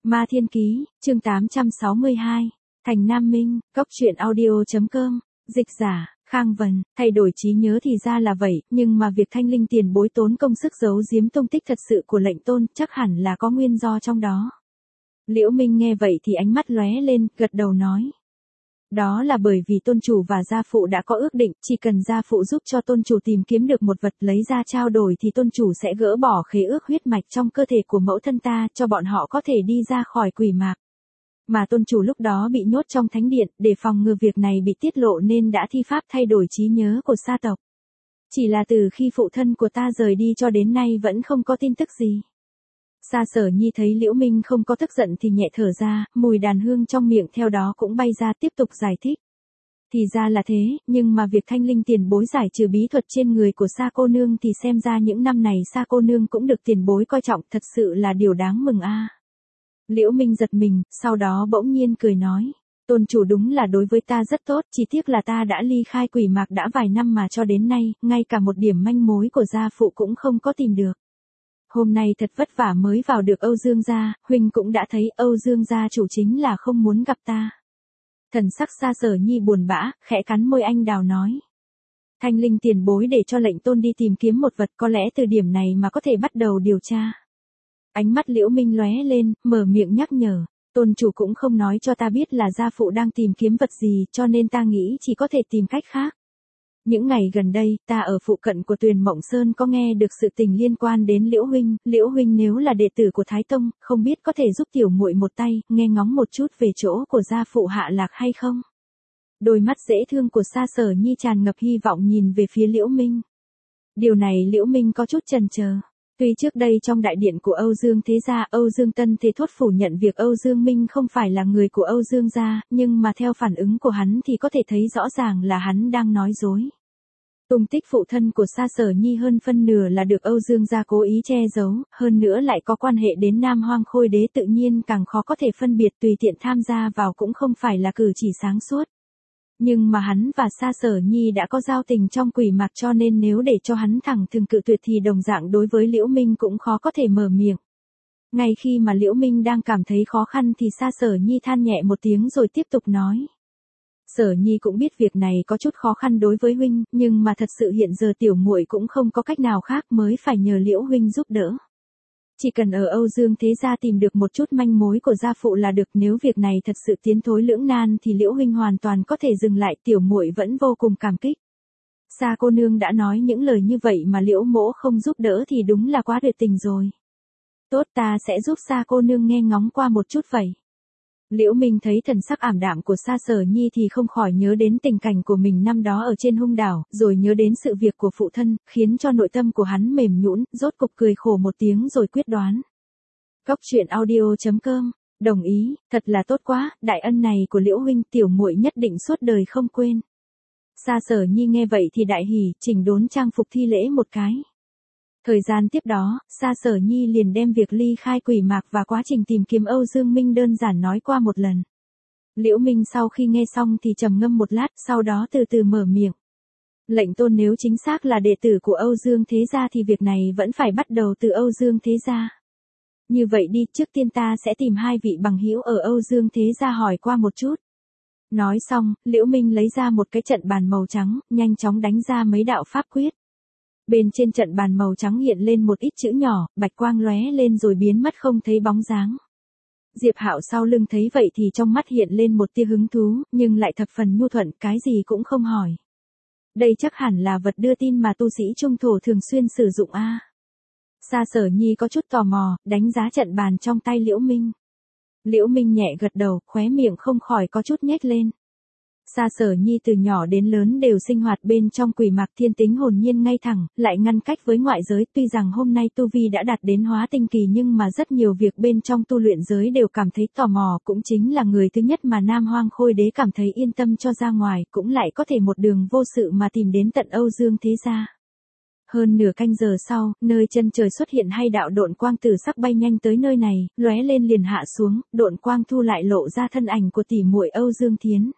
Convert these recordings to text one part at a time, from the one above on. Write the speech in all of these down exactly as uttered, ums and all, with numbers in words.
Ma Thiên Ký, chương tám trăm sáu mươi hai, Thành Nam Minh, cốc truyện audio.com, dịch giả, Khang Vân, thay đổi trí nhớ thì ra là vậy, nhưng mà việc Thanh Linh tiền bối tốn công sức giấu giếm tung tích thật sự của lệnh tôn chắc hẳn là có nguyên do trong đó. Liễu Minh nghe vậy thì ánh mắt lóe lên, gật đầu nói. Đó là bởi vì tôn chủ và gia phụ đã có ước định, chỉ cần gia phụ giúp cho tôn chủ tìm kiếm được một vật lấy ra trao đổi thì tôn chủ sẽ gỡ bỏ khế ước huyết mạch trong cơ thể của mẫu thân ta, cho bọn họ có thể đi ra khỏi quỷ mạc. Mà tôn chủ lúc đó bị nhốt trong thánh điện, để phòng ngừa việc này bị tiết lộ nên đã thi pháp thay đổi trí nhớ của sa tộc. Chỉ là từ khi phụ thân của ta rời đi cho đến nay vẫn không có tin tức gì. Sa Sở Nhi thấy Liễu Minh không có tức giận thì nhẹ thở ra, mùi đàn hương trong miệng theo đó cũng bay ra, tiếp tục giải thích. Thì ra là thế, nhưng mà việc Thanh Linh tiền bối giải trừ bí thuật trên người của Sa cô nương thì xem ra những năm này Sa cô nương cũng được tiền bối coi trọng, thật sự là điều đáng mừng a. À. Liễu Minh giật mình, sau đó bỗng nhiên cười nói, tôn chủ đúng là đối với ta rất tốt, chỉ tiếc là ta đã ly khai quỷ mạc đã vài năm mà cho đến nay, ngay cả một điểm manh mối của gia phụ cũng không có tìm được. Hôm nay thật vất vả mới vào được Âu Dương gia, huynh cũng đã thấy Âu Dương gia chủ chính là không muốn gặp ta. Thần sắc Sa Sở Nhi buồn bã, khẽ cắn môi anh đào nói. Thanh Linh tiền bối để cho lệnh tôn đi tìm kiếm một vật, có lẽ từ điểm này mà có thể bắt đầu điều tra. Ánh mắt Liễu Minh lóe lên, mở miệng nhắc nhở, tôn chủ cũng không nói cho ta biết là gia phụ đang tìm kiếm vật gì, cho nên ta nghĩ chỉ có thể tìm cách khác. Những ngày gần đây, ta ở phụ cận của Tuyền Mộng Sơn có nghe được sự tình liên quan đến Liễu huynh, Liễu huynh nếu là đệ tử của Thái Tông, không biết có thể giúp tiểu muội một tay, nghe ngóng một chút về chỗ của gia phụ hạ lạc hay không? Đôi mắt dễ thương của Sa Sở Nhi tràn ngập hy vọng nhìn về phía Liễu Minh. Điều này Liễu Minh có chút chần chờ. Tuy trước đây trong đại điện của Âu Dương Thế Gia, Âu Dương Tân Thế Thốt phủ nhận việc Âu Dương Minh không phải là người của Âu Dương gia, nhưng mà theo phản ứng của hắn thì có thể thấy rõ ràng là hắn đang nói dối. Tung tích phụ thân của Sa Sở Nhi hơn phân nửa là được Âu Dương gia cố ý che giấu, hơn nữa lại có quan hệ đến Nam Hoang Khôi Đế, tự nhiên càng khó có thể phân biệt, tùy tiện tham gia vào cũng không phải là cử chỉ sáng suốt. Nhưng mà hắn và Sa Sở Nhi đã có giao tình trong quỷ mạc, cho nên nếu để cho hắn thẳng thừng cự tuyệt thì đồng dạng đối với Liễu Minh cũng khó có thể mở miệng. Ngay khi mà Liễu Minh đang cảm thấy khó khăn thì Sa Sở Nhi than nhẹ một tiếng rồi tiếp tục nói. Sở Nhi cũng biết việc này có chút khó khăn đối với huynh, nhưng mà thật sự hiện giờ tiểu muội cũng không có cách nào khác mới phải nhờ Liễu huynh giúp đỡ. Chỉ cần ở Âu Dương Thế Gia tìm được một chút manh mối của gia phụ là được, nếu việc này thật sự tiến thối lưỡng nan thì Liễu huynh hoàn toàn có thể dừng lại, tiểu muội vẫn vô cùng cảm kích. Sa cô nương đã nói những lời như vậy mà Liễu mỗ không giúp đỡ thì đúng là quá tuyệt tình rồi. Tốt, ta sẽ giúp Sa cô nương nghe ngóng qua một chút vậy. Liễu Minh thấy thần sắc ảm đạm của Sa Sở Nhi thì không khỏi nhớ đến tình cảnh của mình năm đó ở trên hung đảo, rồi nhớ đến sự việc của phụ thân, khiến cho nội tâm của hắn mềm nhũn, rốt cục cười khổ một tiếng rồi quyết đoán. Cốc truyện audio.com, đồng ý, thật là tốt quá, đại ân này của Liễu huynh tiểu muội nhất định suốt đời không quên. Sa Sở Nhi nghe vậy thì đại hỉ, chỉnh đốn trang phục thi lễ một cái. Thời gian tiếp đó, Sa Sở Nhi liền đem việc ly khai quỷ mạc và quá trình tìm kiếm Âu Dương Minh đơn giản nói qua một lần. Liễu Minh sau khi nghe xong thì trầm ngâm một lát, sau đó từ từ mở miệng. Lệnh tôn nếu chính xác là đệ tử của Âu Dương Thế Gia thì việc này vẫn phải bắt đầu từ Âu Dương Thế Gia. Như vậy đi, trước tiên ta sẽ tìm hai vị bằng hữu ở Âu Dương Thế Gia hỏi qua một chút. Nói xong, Liễu Minh lấy ra một cái trận bàn màu trắng, nhanh chóng đánh ra mấy đạo pháp quyết. Bên trên trận bàn màu trắng hiện lên một ít chữ nhỏ, bạch quang lóe lên rồi biến mất không thấy bóng dáng. Diệp Hạo sau lưng thấy vậy thì trong mắt hiện lên một tia hứng thú, nhưng lại thập phần nhu thuận, cái gì cũng không hỏi. Đây chắc hẳn là vật đưa tin mà tu sĩ trung thổ thường xuyên sử dụng a. À. Sa Sở Nhi có chút tò mò, đánh giá trận bàn trong tay Liễu Minh. Liễu Minh nhẹ gật đầu, khóe miệng không khỏi có chút nhếch lên. Sa Sở Nhi từ nhỏ đến lớn đều sinh hoạt bên trong quỷ mạc, thiên tính hồn nhiên ngay thẳng, lại ngăn cách với ngoại giới, tuy rằng hôm nay tu vi đã đạt đến hóa tinh kỳ nhưng mà rất nhiều việc bên trong tu luyện giới đều cảm thấy tò mò, cũng chính là người thứ nhất mà Nam Hoang Khôi Đế cảm thấy yên tâm cho ra ngoài, cũng lại có thể một đường vô sự mà tìm đến tận Âu Dương Thế Gia. Hơn nửa canh giờ sau, nơi chân trời xuất hiện hai đạo độn quang tử sắc bay nhanh tới nơi này, lóe lên liền hạ xuống, độn quang thu lại lộ ra thân ảnh của tỷ muội Âu Dương Thiến.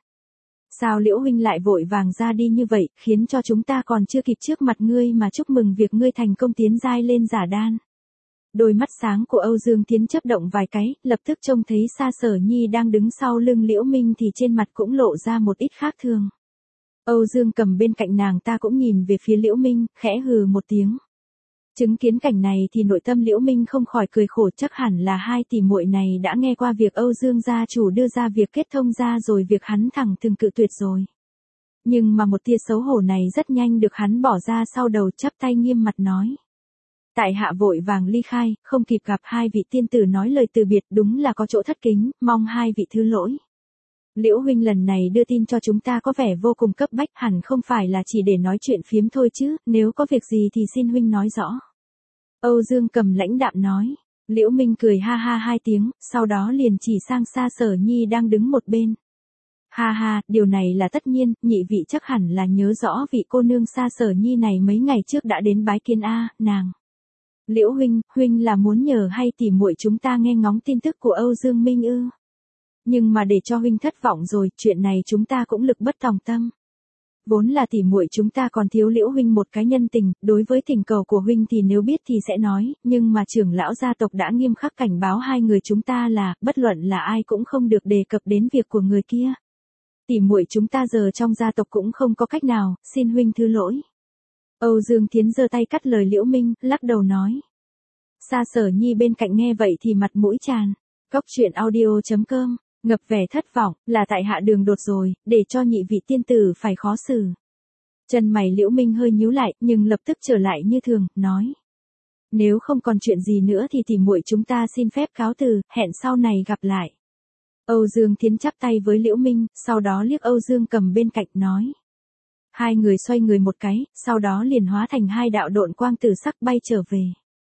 Sao Liễu huynh lại vội vàng ra đi như vậy, khiến cho chúng ta còn chưa kịp trước mặt ngươi mà chúc mừng việc ngươi thành công tiến giai lên giả đan. Đôi mắt sáng của Âu Dương Tiến chớp động vài cái, lập tức trông thấy Sa Sở Nhi đang đứng sau lưng Liễu Minh thì trên mặt cũng lộ ra một ít khác thường. Âu Dương Cầm bên cạnh nàng ta cũng nhìn về phía Liễu Minh, khẽ hừ một tiếng. Chứng kiến cảnh này thì nội tâm Liễu Minh không khỏi cười khổ, chắc hẳn là hai tỷ muội này đã nghe qua việc Âu Dương gia chủ đưa ra việc kết thông ra rồi việc hắn thẳng thừng cự tuyệt rồi. Nhưng mà một tia xấu hổ này rất nhanh được hắn bỏ ra sau đầu, chắp tay nghiêm mặt nói. Tại hạ vội vàng ly khai, không kịp gặp hai vị tiên tử nói lời từ biệt, đúng là có chỗ thất kính, mong hai vị thứ lỗi. Liễu huynh lần này đưa tin cho chúng ta có vẻ vô cùng cấp bách, hẳn không phải là chỉ để nói chuyện phiếm thôi chứ, nếu có việc gì thì xin huynh nói rõ. Âu Dương Cầm lãnh đạm nói. Liễu Minh cười ha ha hai tiếng, sau đó liền chỉ sang Sa Sở Nhi đang đứng một bên. Ha ha, điều này là tất nhiên, nhị vị chắc hẳn là nhớ rõ vị cô nương Sa Sở Nhi này mấy ngày trước đã đến bái kiến a, nàng. Liễu huynh, huynh là muốn nhờ hay tỉ muội chúng ta nghe ngóng tin tức của Âu Dương Minh ư? Nhưng mà để cho huynh thất vọng rồi, chuyện này chúng ta cũng lực bất tòng tâm. Vốn là tỉ muội chúng ta còn thiếu Liễu huynh một cái nhân tình, đối với thỉnh cầu của huynh thì nếu biết thì sẽ nói, nhưng mà trưởng lão gia tộc đã nghiêm khắc cảnh báo hai người chúng ta là, bất luận là ai cũng không được đề cập đến việc của người kia. Tỉ muội chúng ta giờ trong gia tộc cũng không có cách nào, xin huynh thứ lỗi. Âu Dương Tiến giơ tay cắt lời Liễu Minh, lắc đầu nói. Sa Sở Nhi bên cạnh nghe vậy thì mặt mũi tràn. Cóc truyện audio chấm com, ngập vẻ thất vọng, là tại hạ đường đột rồi, để cho nhị vị tiên tử phải khó xử. Chân mày Liễu Minh hơi nhíu lại, nhưng lập tức trở lại như thường, nói. Nếu không còn chuyện gì nữa thì tỉ muội chúng ta xin phép cáo từ, hẹn sau này gặp lại. Âu Dương Tiến chắp tay với Liễu Minh, sau đó liếc Âu Dương Cầm bên cạnh nói. Hai người xoay người một cái, sau đó liền hóa thành hai đạo độn quang tử sắc bay trở về.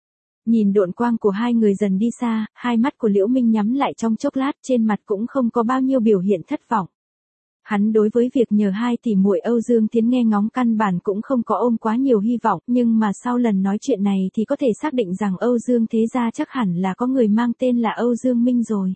Nhìn độn quang của hai người dần đi xa, hai mắt của Liễu Minh nhắm lại trong chốc lát, trên mặt cũng không có bao nhiêu biểu hiện thất vọng. Hắn đối với việc nhờ hai tỷ muội Âu Dương Tiến nghe ngóng căn bản cũng không có ôm quá nhiều hy vọng, nhưng mà sau lần nói chuyện này thì có thể xác định rằng Âu Dương Thế Gia chắc hẳn là có người mang tên là Âu Dương Minh rồi.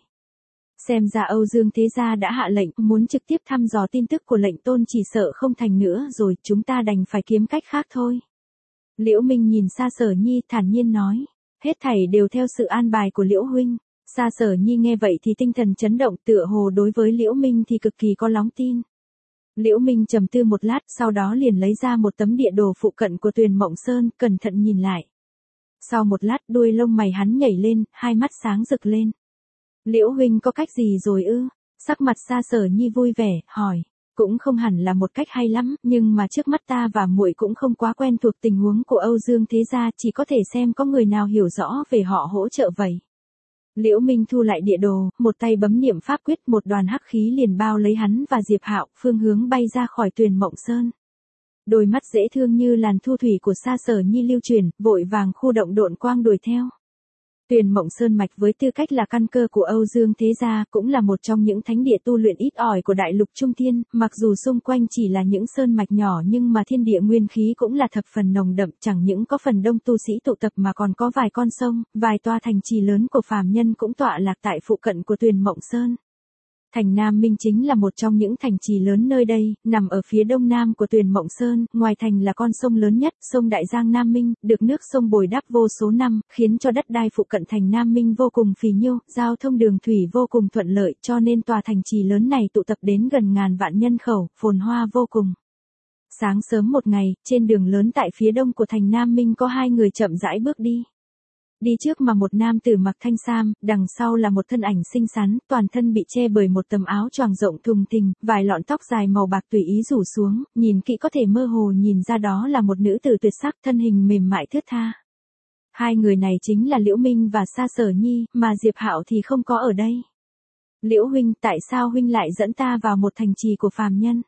Xem ra Âu Dương Thế Gia đã hạ lệnh, muốn trực tiếp thăm dò tin tức của lệnh tôn chỉ sợ không thành nữa rồi, chúng ta đành phải kiếm cách khác thôi. Liễu Minh nhìn Sa Sở Nhi thản nhiên nói, hết thảy đều theo sự an bài của Liễu huynh. Sa Sở Nhi nghe vậy thì tinh thần chấn động, tựa hồ đối với Liễu Minh thì cực kỳ có lòng tin. Liễu Minh trầm tư một lát, sau đó liền lấy ra một tấm địa đồ phụ cận của Tuyền Mộng Sơn, cẩn thận nhìn lại. Sau một lát đuôi lông mày hắn nhảy lên, hai mắt sáng rực lên. Liễu huynh có cách gì rồi ư? Sắc mặt Sa Sở Nhi vui vẻ, hỏi. Cũng không hẳn là một cách hay lắm, nhưng mà trước mắt ta và muội cũng không quá quen thuộc tình huống của Âu Dương Thế Gia, chỉ có thể xem có người nào hiểu rõ về họ hỗ trợ vậy. Liễu Minh thu lại địa đồ, một tay bấm niệm pháp quyết, một đoàn hắc khí liền bao lấy hắn và Diệp Hạo, phương hướng bay ra khỏi Tuyền Mộng Sơn. Đôi mắt dễ thương như làn thu thủy của Sa Sở Nhi lưu chuyển, vội vàng khu động độn quang đuổi theo. Tuyền Mộng Sơn mạch với tư cách là căn cơ của Âu Dương Thế Gia, cũng là một trong những thánh địa tu luyện ít ỏi của đại lục Trung Thiên, mặc dù xung quanh chỉ là những sơn mạch nhỏ nhưng mà thiên địa nguyên khí cũng là thập phần nồng đậm, chẳng những có phần đông tu sĩ tụ tập mà còn có vài con sông, vài tòa thành trì lớn của phàm nhân cũng tọa lạc tại phụ cận của Tuyền Mộng Sơn. Thành Nam Minh chính là một trong những thành trì lớn nơi đây, nằm ở phía đông nam của Tuyền Mộng Sơn, ngoài thành là con sông lớn nhất, sông Đại Giang Nam Minh, được nước sông bồi đắp vô số năm, khiến cho đất đai phụ cận thành Nam Minh vô cùng phì nhiêu, giao thông đường thủy vô cùng thuận lợi, cho nên tòa thành trì lớn này tụ tập đến gần ngàn vạn nhân khẩu, phồn hoa vô cùng. Sáng sớm một ngày, trên đường lớn tại phía đông của thành Nam Minh có hai người chậm rãi bước đi. Đi trước mà một nam tử mặc thanh sam, đằng sau là một thân ảnh xinh xắn, toàn thân bị che bởi một tấm áo choàng rộng thùng thình, vài lọn tóc dài màu bạc tùy ý rủ xuống, nhìn kỹ có thể mơ hồ nhìn ra đó là một nữ tử tuyệt sắc, thân hình mềm mại thướt tha. Hai người này chính là Liễu Minh và Sa Sở Nhi, mà Diệp Hạo thì không có ở đây. Liễu huynh, tại sao huynh lại dẫn ta vào một thành trì của phàm nhân?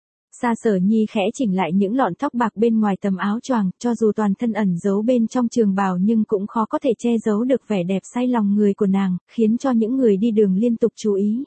Sa Sở Nhi khẽ chỉnh lại những lọn tóc bạc bên ngoài tấm áo choàng, cho dù toàn thân ẩn giấu bên trong trường bào nhưng cũng khó có thể che giấu được vẻ đẹp say lòng người của nàng, khiến cho những người đi đường liên tục chú ý.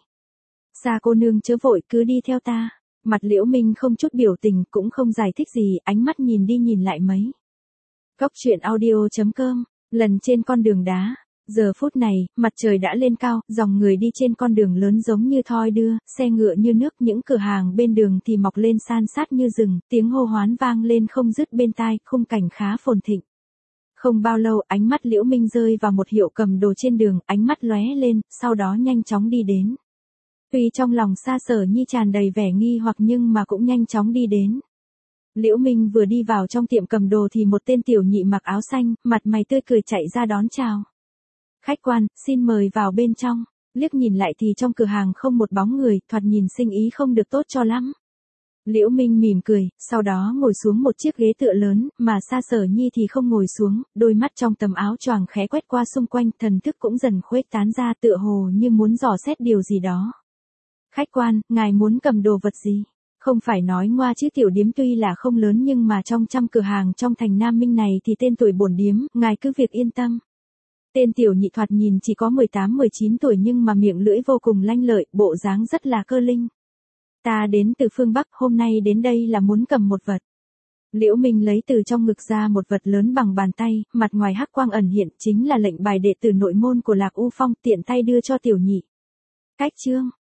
Sa cô nương chớ vội, cứ đi theo ta. Mặt Liễu Minh không chút biểu tình, cũng không giải thích gì, ánh mắt nhìn đi nhìn lại mấy. Cóc truyện audio chấm com, lần trên con đường đá. Giờ phút này, mặt trời đã lên cao, dòng người đi trên con đường lớn giống như thoi đưa, xe ngựa như nước, những cửa hàng bên đường thì mọc lên san sát như rừng, tiếng hô hoán vang lên không dứt bên tai, khung cảnh khá phồn thịnh. Không bao lâu ánh mắt Liễu Minh rơi vào một hiệu cầm đồ trên đường, ánh mắt lóe lên, sau đó nhanh chóng đi đến. Tuy trong lòng Sa Sở Nhi tràn đầy vẻ nghi hoặc nhưng mà cũng nhanh chóng đi đến. Liễu Minh vừa đi vào trong tiệm cầm đồ thì một tên tiểu nhị mặc áo xanh, mặt mày tươi cười chạy ra đón chào. Khách quan, xin mời vào bên trong. Liếc nhìn lại thì trong cửa hàng không một bóng người, thoạt nhìn sinh ý không được tốt cho lắm. Liễu Minh mỉm cười, sau đó ngồi xuống một chiếc ghế tựa lớn, mà Sa Sở Nhi thì không ngồi xuống, đôi mắt trong tấm áo choàng khẽ quét qua xung quanh, thần thức cũng dần khuếch tán ra tựa hồ như muốn dò xét điều gì đó. Khách quan, ngài muốn cầm đồ vật gì? Không phải nói ngoa chứ tiểu điếm tuy là không lớn nhưng mà trong trăm cửa hàng trong thành Nam Minh này thì tên tuổi bổn điếm, ngài cứ việc yên tâm. Tên tiểu nhị thoạt nhìn chỉ có mười tám mười chín tuổi nhưng mà miệng lưỡi vô cùng lanh lợi, bộ dáng rất là cơ linh. Ta đến từ phương Bắc, hôm nay đến đây là muốn cầm một vật. Liễu Minh lấy từ trong ngực ra một vật lớn bằng bàn tay, mặt ngoài hắc quang ẩn hiện, chính là lệnh bài đệ tử nội môn của Lạc U Phong, tiện tay đưa cho tiểu nhị. Cách chương